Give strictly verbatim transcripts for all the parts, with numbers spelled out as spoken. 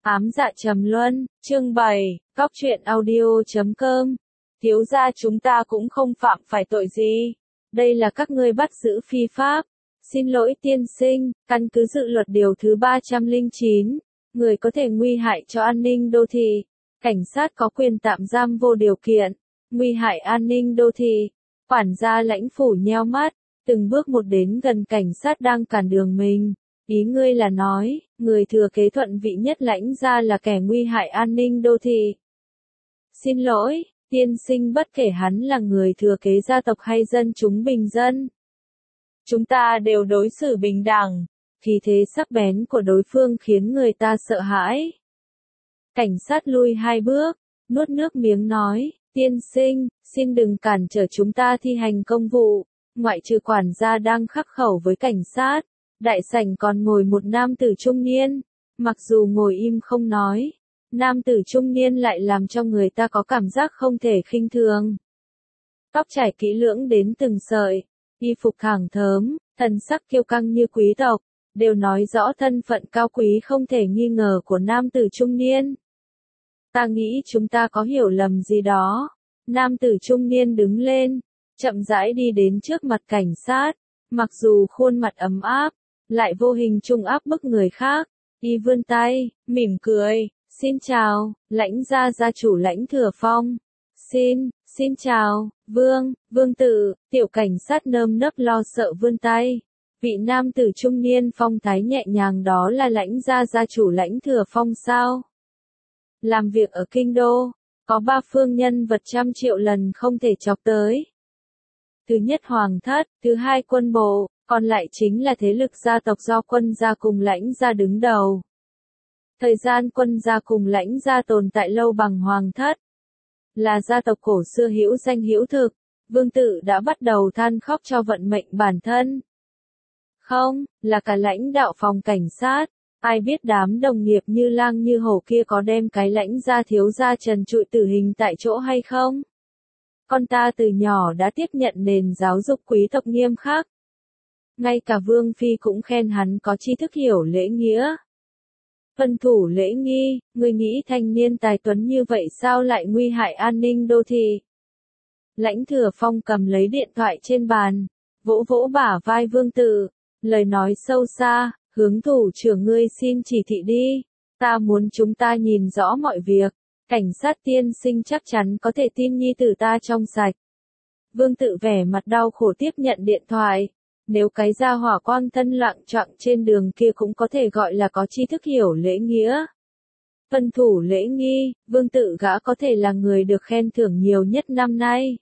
Ám dạ trầm luân, chương bảy, góc truyện audio chấm com. Thiếu gia chúng ta cũng không phạm phải tội gì. Đây là các ngươi bắt giữ phi pháp. Xin lỗi tiên sinh, căn cứ dự luật điều thứ ba trăm lẻ chín, người có thể nguy hại cho an ninh đô thị. Cảnh sát có quyền tạm giam vô điều kiện. Nguy hại an ninh đô thị. Quản gia Lãnh Phủ nheo mắt, từng bước một đến gần cảnh sát đang cản đường mình. Ý ngươi là nói, người thừa kế thuận vị nhất Lãnh gia là kẻ nguy hại an ninh đô thị. Xin lỗi, tiên sinh, bất kể hắn là người thừa kế gia tộc hay dân chúng bình dân. Chúng ta đều đối xử bình đẳng. Khí thế sắc bén của đối phương khiến người ta sợ hãi. Cảnh sát lui hai bước, nuốt nước miếng nói, tiên sinh, xin đừng cản trở chúng ta thi hành công vụ. Ngoại trừ quản gia đang khắc khẩu với cảnh sát, đại sảnh còn ngồi một nam tử trung niên. Mặc dù ngồi im không nói, nam tử trung niên lại làm cho người ta có cảm giác không thể khinh thường. Tóc trải kỹ lưỡng đến từng sợi, y phục thẳng thớm, thần sắc kiêu căng như quý tộc, đều nói rõ thân phận cao quý không thể nghi ngờ của nam tử trung niên. Ta nghĩ chúng ta có hiểu lầm gì đó. Nam tử trung niên đứng lên, chậm rãi đi đến trước mặt cảnh sát, mặc dù khuôn mặt ấm áp, lại vô hình trung áp bức người khác. Y vươn tay, mỉm cười, xin chào, Lãnh gia gia chủ Lãnh Thừa Phong. Xin, xin chào, vương, vương tử, tiểu cảnh sát nơm nớp lo sợ vươn tay. Vị nam tử trung niên phong thái nhẹ nhàng đó là Lãnh gia gia chủ Lãnh Thừa Phong sao? Làm việc ở kinh đô, có ba phương nhân vật trăm triệu lần không thể chọc tới. Thứ nhất hoàng thất, thứ hai quân bộ, còn lại chính là thế lực gia tộc do quân gia cùng Lãnh gia đứng đầu. Thời gian quân gia cùng Lãnh gia tồn tại lâu bằng hoàng thất, là gia tộc cổ xưa hữu danh hữu thực, vương tử đã bắt đầu than khóc cho vận mệnh bản thân. Không, là cả lãnh đạo phòng cảnh sát, ai biết đám đồng nghiệp như lang như hổ kia có đem cái Lãnh gia thiếu gia trần trụi tử hình tại chỗ hay không? Con ta từ nhỏ đã tiếp nhận nền giáo dục quý tộc nghiêm khắc. Ngay cả Vương Phi cũng khen hắn có tri thức hiểu lễ nghĩa. Tuân thủ lễ nghi, người nghĩ thanh niên tài tuấn như vậy sao lại nguy hại an ninh đô thị? Lãnh Thừa Phong cầm lấy điện thoại trên bàn, vỗ vỗ bả vai vương tử, lời nói sâu xa, hướng thủ trưởng ngươi xin chỉ thị đi, ta muốn chúng ta nhìn rõ mọi việc, cảnh sát tiên sinh chắc chắn có thể tin nhi tử ta trong sạch. Vương tử vẻ mặt đau khổ tiếp nhận điện thoại. Nếu cái gia hỏa quang thân loạng choạng trên đường kia cũng có thể gọi là có tri thức hiểu lễ nghĩa. Tuân thủ lễ nghi, vương tử gã có thể là người được khen thưởng nhiều nhất năm nay.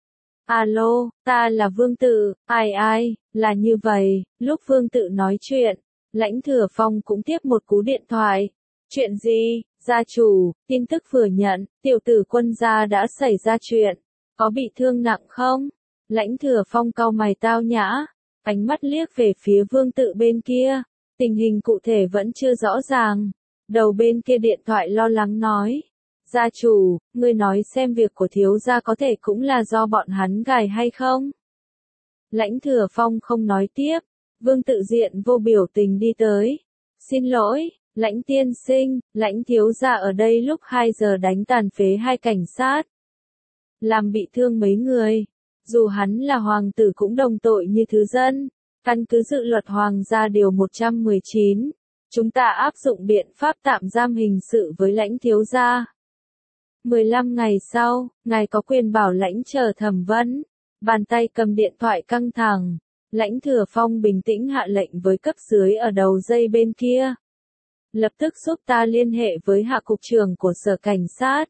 Alo, ta là vương tử, ai ai, là như vậy, lúc vương tử nói chuyện, Lãnh Thừa Phong cũng tiếp một cú điện thoại. Chuyện gì, gia chủ, tin tức vừa nhận, tiểu tử quân gia đã xảy ra chuyện, có bị thương nặng không? Lãnh Thừa Phong cau mày tao nhã. Ánh mắt liếc về phía vương tử bên kia, tình hình cụ thể vẫn chưa rõ ràng. Đầu bên kia điện thoại lo lắng nói, gia chủ, ngươi nói xem việc của thiếu gia có thể cũng là do bọn hắn gài hay không? Lãnh Thừa Phong không nói tiếp, vương tử diện vô biểu tình đi tới. Xin lỗi, Lãnh tiên sinh, Lãnh thiếu gia ở đây lúc hai giờ đánh tàn phế hai cảnh sát, làm bị thương mấy người. Dù hắn là hoàng tử cũng đồng tội như thứ dân, căn cứ dự luật hoàng gia điều một trăm mười chín, chúng ta áp dụng biện pháp tạm giam hình sự với Lãnh thiếu gia. mười lăm ngày sau, ngài có quyền bảo lãnh chờ thẩm vấn. Bàn tay cầm điện thoại căng thẳng, Lãnh Thừa Phong bình tĩnh hạ lệnh với cấp dưới ở đầu dây bên kia. Lập tức giúp ta liên hệ với hạ cục trưởng của sở cảnh sát.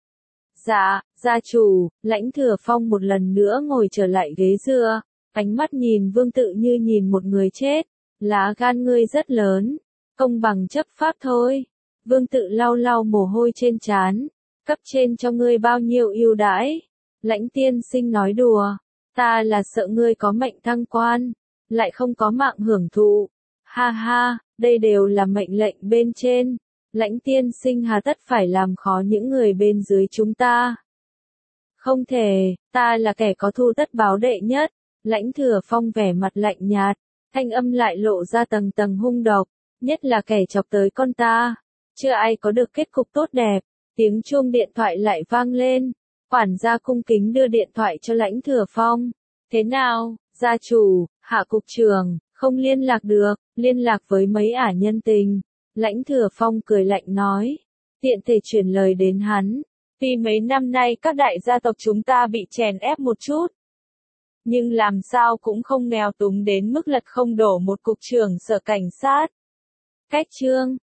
Dạ, gia chủ, Lãnh Thừa Phong một lần nữa ngồi trở lại ghế dựa, ánh mắt nhìn vương tử như nhìn một người chết. Lá gan ngươi rất lớn, công bằng chấp pháp thôi. Vương tử lau lau mồ hôi trên trán, cấp trên cho ngươi bao nhiêu ưu đãi? Lãnh tiên sinh nói đùa, ta là sợ ngươi có mệnh thăng quan, lại không có mạng hưởng thụ. Ha ha, đây đều là mệnh lệnh bên trên. Lãnh tiên sinh hà tất phải làm khó những người bên dưới chúng ta. Không thể, ta là kẻ có thù tất báo đệ nhất. Lãnh Thừa Phong vẻ mặt lạnh nhạt, thanh âm lại lộ ra tầng tầng hung độc, nhất là kẻ chọc tới con ta. chưa ai có được kết cục tốt đẹp. Tiếng chuông điện thoại lại vang lên. Quản gia cung kính đưa điện thoại cho Lãnh Thừa Phong. Thế nào, gia chủ, Hạ cục trưởng, không liên lạc được, liên lạc với mấy ả nhân tình. Lãnh Thừa Phong cười lạnh nói. Tiện thể truyền lời đến hắn. Vì mấy năm nay các đại gia tộc chúng ta bị chèn ép một chút. Nhưng làm sao cũng không nghèo túng đến mức lật không đổ một cục trưởng sở cảnh sát. Cách chương